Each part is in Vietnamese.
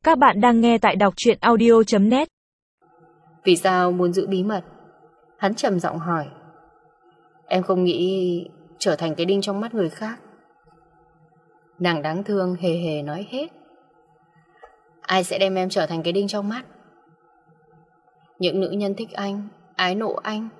Các bạn đang nghe tại đọc truyện audio.net. Vì sao muốn giữ bí mật? Hắn trầm giọng hỏi. Em không nghĩ trở thành cái đinh trong mắt người khác. Nàng đáng thương hề hề nói hết. Ai sẽ đem em trở thành cái đinh trong mắt? Những nữ nhân thích anh, ái nộ anh.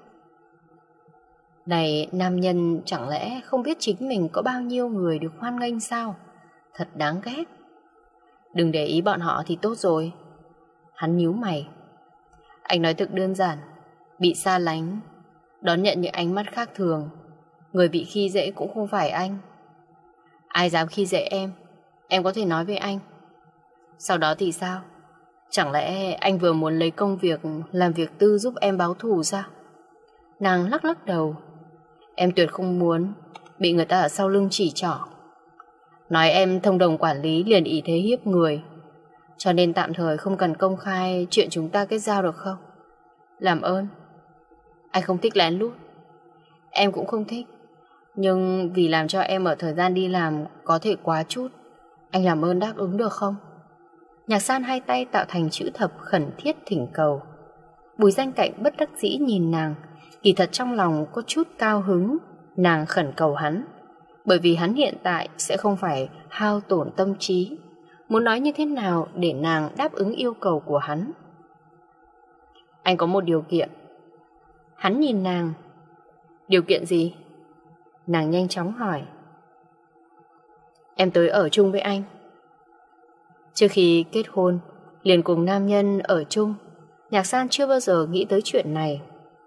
Này, nam nhân chẳng lẽ không biết chính mình có bao nhiêu người được hoan nghênh sao? Thật đáng ghét. Đừng để ý bọn họ thì tốt rồi. Hắn nhíu mày. Anh nói thực đơn giản. Bị xa lánh, đón nhận những ánh mắt khác thường. Người bị khi dễ cũng không phải anh. Ai dám khi dễ em có thể nói với anh. Sau đó thì sao? Chẳng lẽ anh vừa muốn lấy công việc làm việc tư giúp em báo thù sao? Nàng lắc lắc đầu. Em tuyệt không muốn bị người ta ở sau lưng chỉ trỏ, nói em thông đồng quản lý liền ý thế hiếp người. Cho nên tạm thời không cần công khai chuyện chúng ta kết giao được không? Làm ơn. Anh không thích lén lút. Em cũng không thích. Nhưng vì làm cho em ở thời gian đi làm có thể quá chút, anh làm ơn đáp ứng được không? Nhạc San hai tay tạo thành chữ thập khẩn thiết thỉnh cầu. Bùi Danh Cạnh bất đắc dĩ nhìn nàng. Kỳ thật trong lòng có chút cao hứng nàng khẩn cầu hắn, bởi vì hắn hiện tại sẽ không phải hao tổn tâm trí, muốn nói như thế nào để nàng đáp ứng yêu cầu của hắn. Anh có một điều kiện. Hắn nhìn nàng. Điều kiện gì? Nàng nhanh chóng hỏi. Em tới ở chung với anh. Trước khi kết hôn liền cùng nam nhân ở chung, Nhạc San chưa bao giờ nghĩ tới chuyện này.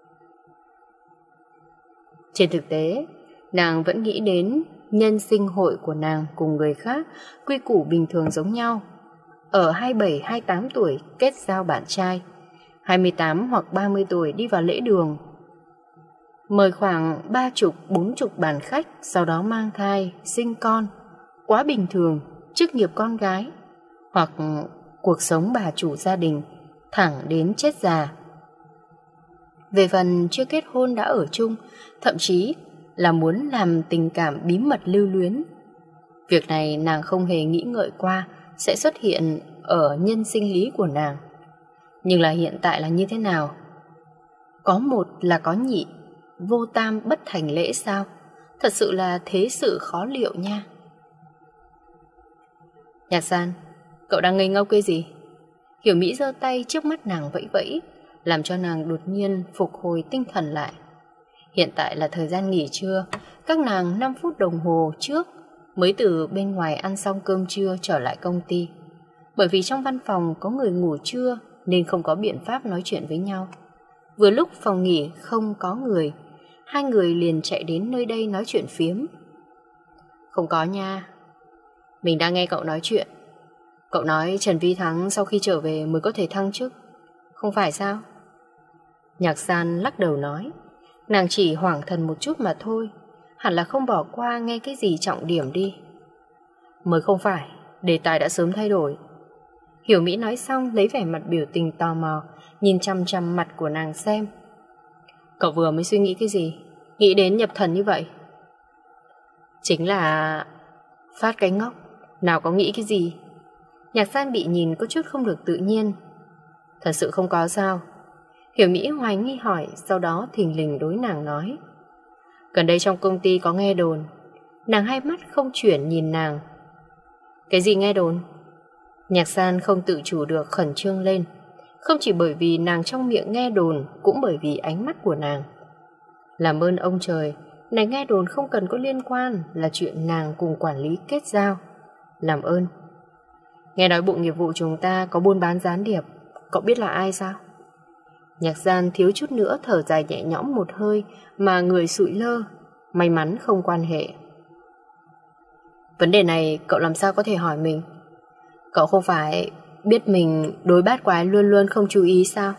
Trên thực tế, nàng vẫn nghĩ đến nhân sinh hội của nàng cùng người khác quy củ bình thường giống nhau. Ở 27-28 tuổi kết giao bạn trai, 28 hoặc 30 tuổi đi vào lễ đường, mời khoảng 30-40 bàn khách, sau đó mang thai, sinh con. Quá bình thường, chức nghiệp con gái, hoặc cuộc sống bà chủ gia đình, thẳng đến chết già. Về phần chưa kết hôn đã ở chung, thậm chí là muốn làm tình cảm bí mật lưu luyến. Việc này nàng không hề nghĩ ngợi qua sẽ xuất hiện ở nhân sinh lý của nàng. Nhưng là hiện tại là như thế nào? Có một là có nhị, vô tam bất thành lễ sao? Thật sự là thế sự khó liệu nha. Nhạc San, cậu đang ngây ngốc cái gì? Hiểu Mỹ giơ tay trước mắt nàng vẫy vẫy, làm cho nàng đột nhiên phục hồi tinh thần lại. Hiện tại là thời gian nghỉ trưa. Các nàng 5 phút đồng hồ trước mới từ bên ngoài ăn xong cơm trưa trở lại công ty. Bởi vì trong văn phòng có người ngủ trưa nên không có biện pháp nói chuyện với nhau. Vừa lúc phòng nghỉ không có người, hai người liền chạy đến nơi đây nói chuyện phiếm. Không có nha. Mình đang nghe cậu nói chuyện. Cậu nói Trần Vi Thắng sau khi trở về mới có thể thăng chức, không phải sao? Nhạc San lắc đầu nói. Nàng chỉ hoảng thần một chút mà thôi, hẳn là không bỏ qua nghe cái gì trọng điểm đi. Mới không phải, đề tài đã sớm thay đổi. Hiểu Mỹ nói xong lấy vẻ mặt biểu tình tò mò, nhìn chăm chăm mặt của nàng xem. Cậu vừa mới suy nghĩ cái gì? Nghĩ đến nhập thần như vậy? Chính là phát cái ngốc, nào có nghĩ cái gì? Nhạc San bị nhìn có chút không được tự nhiên. Thật sự không có sao? Hiểu Mỹ hoài nghi hỏi, sau đó thình lình đối nàng nói. Gần đây trong công ty có nghe đồn. Nàng hai mắt không chuyển nhìn nàng. Cái gì nghe đồn? Nhạc San không tự chủ được khẩn trương lên. Không chỉ bởi vì nàng trong miệng nghe đồn, cũng bởi vì ánh mắt của nàng. Làm ơn ông trời, này nghe đồn không cần có liên quan, là chuyện nàng cùng quản lý kết giao. Làm ơn. Nghe nói bộ nghiệp vụ chúng ta có buôn bán gián điệp. Cậu biết là ai sao? Nhạc San thiếu chút nữa thở dài nhẹ nhõm một hơi mà người sụi lơ. May mắn không quan hệ. Vấn đề này cậu làm sao có thể hỏi mình? Cậu không phải biết mình đối bát quái luôn luôn không chú ý sao?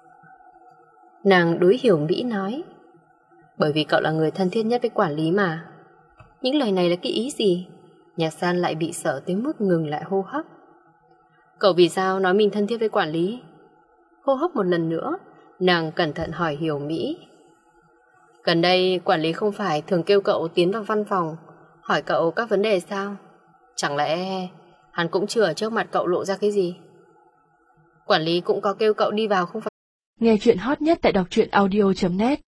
Nàng đối Hiểu Mỹ nói. Bởi vì cậu là người thân thiết nhất với quản lý mà. Những lời này là cái ý gì? Nhạc San lại bị sợ tới mức ngừng lại hô hấp. Cậu vì sao nói mình thân thiết với quản lý? Hô hấp một lần nữa, nàng cẩn thận hỏi Hiểu Mỹ. Gần đây quản lý không phải thường kêu cậu tiến vào văn phòng hỏi cậu các vấn đề sao? Chẳng lẽ hắn cũng chưa ở trước mặt cậu lộ ra cái gì? Quản lý cũng có kêu cậu đi vào không phải? Nghe chuyện hot nhất tại đọc truyện audio.net